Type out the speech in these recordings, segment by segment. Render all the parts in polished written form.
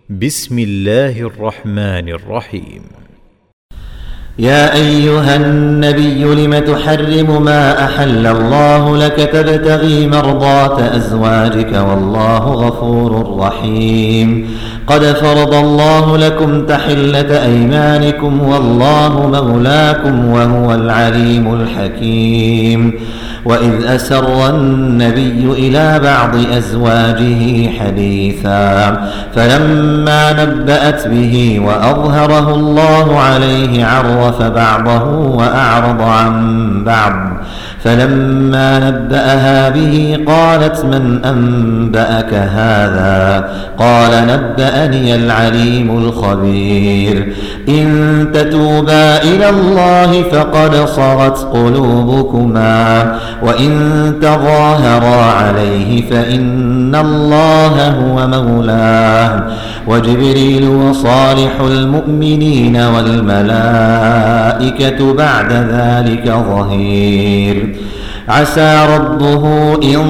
بسم الله الرحمن الرحيم. يا أيها النبي لم تحرم ما أحل الله لك تبتغي مرضات أزواجك والله غفور رحيم. قد فرض الله لكم تحلة أيمانكم والله مولاكم وهو العليم الحكيم. وإذ أسر النبي إلى بعض أزواجه حديثا فلما نبأت به وأظهره الله عليه عرف بعضه وأعرض عن بعض فلما نبأها به قالت من أنبأك هذا؟ قال نبأني العليم الخبير. إن تتوبا إلى الله فقد صغت قلوبكما وإن تظاهرا عليه فإن الله هو مولاه وجبريل وصالح المؤمنين والملائكة بعد ذلك ظهير. عسى ربه إن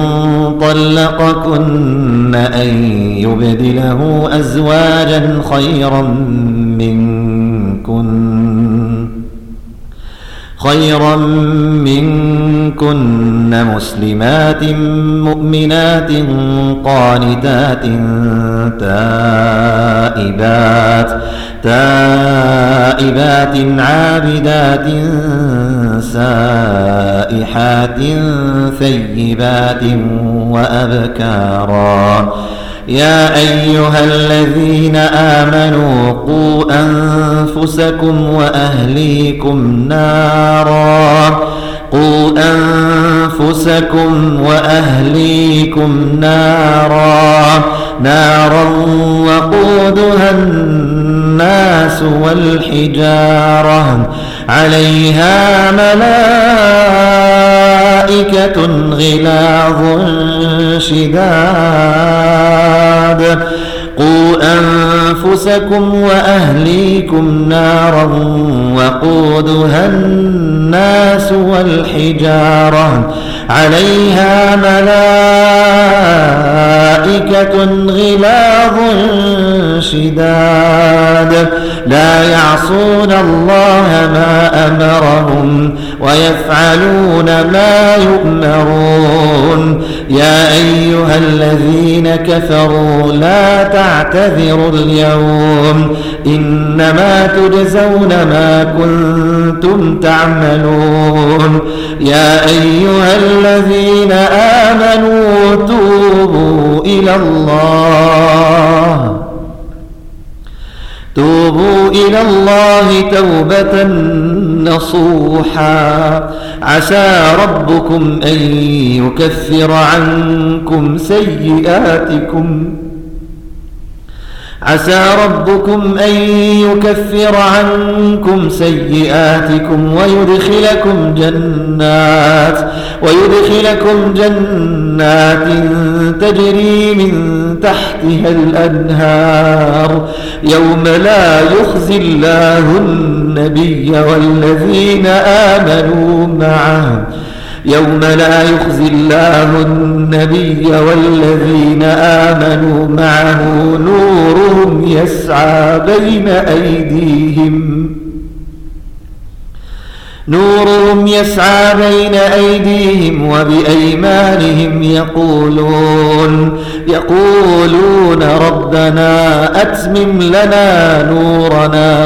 طلقكن أن يبدله أزواجا خيرا منكن مسلمات مؤمنات قانتات تائبات عابدات سائحات ثيبات وأبكارا. يا أيها الذين آمنوا قوا أنفسكم وأهليكم نارا وقودها الناس والحجارة عليها ملائكة غلاظ شداد. قوا أنفسكم وأهليكم نارا وقودها الناس والحجارة عليها ملائكة غلاظ شداد لا يعصون الله ما أمرهم ويفعلون ما يؤمرون. يا أيها الذين كفروا لا تعتذروا اليوم إنما تجزون ما كنتم تعملون. يا أيها الذين آمنوا توبوا إلى الله توبة نصوحا. عسى ربكم أن يكفر عنكم سيئاتكم ويدخلكم جنات تجري من تحتها الأنهار يوم لا يخزي الله النبي والذين آمنوا معه نورهم يسعى بين أيديهم وبأيمانهم يقولون ربنا أتمم لنا نورنا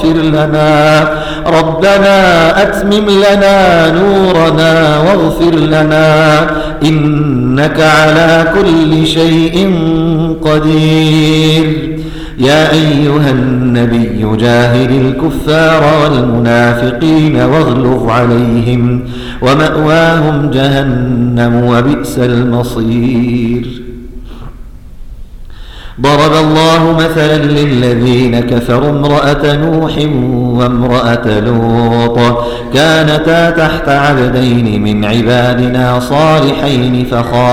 واغفر لنا إنك على كل شيء قدير. يا أيها النبي جاهد الكفار والمنافقين واغلظ عليهم ومأواهم جهنم وبئس المصير. ضرب الله مثلا للذين كفروا امرأة نوح وامرأة لوط كانتا تحت عبدين من عبادنا صالحين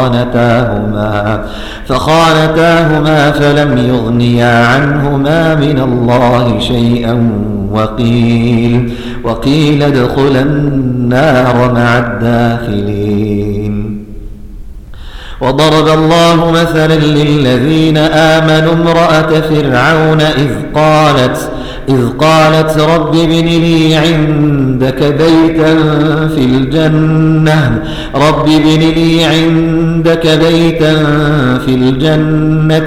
فخانتاهما فلم يغنيا عنهما من الله شيئا وقيل ادخلا النار مع الداخلين. وضرب الله مثلا للذين آمنوا امرأة فرعون إذ قالت رب ابن لي عندك بيتا في الجنة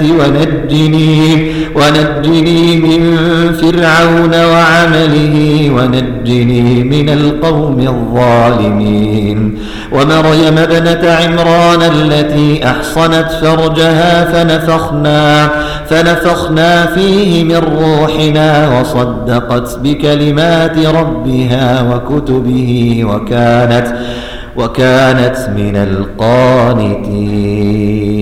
ونجني من فرعون وعمله ونجني من القوم الظالمين ومريم ابنة عمران التي أحصنت فرجها فنفخنا فيه من روحنا وصدقت بكلمات ربها وكتبه وكانت من القانتين.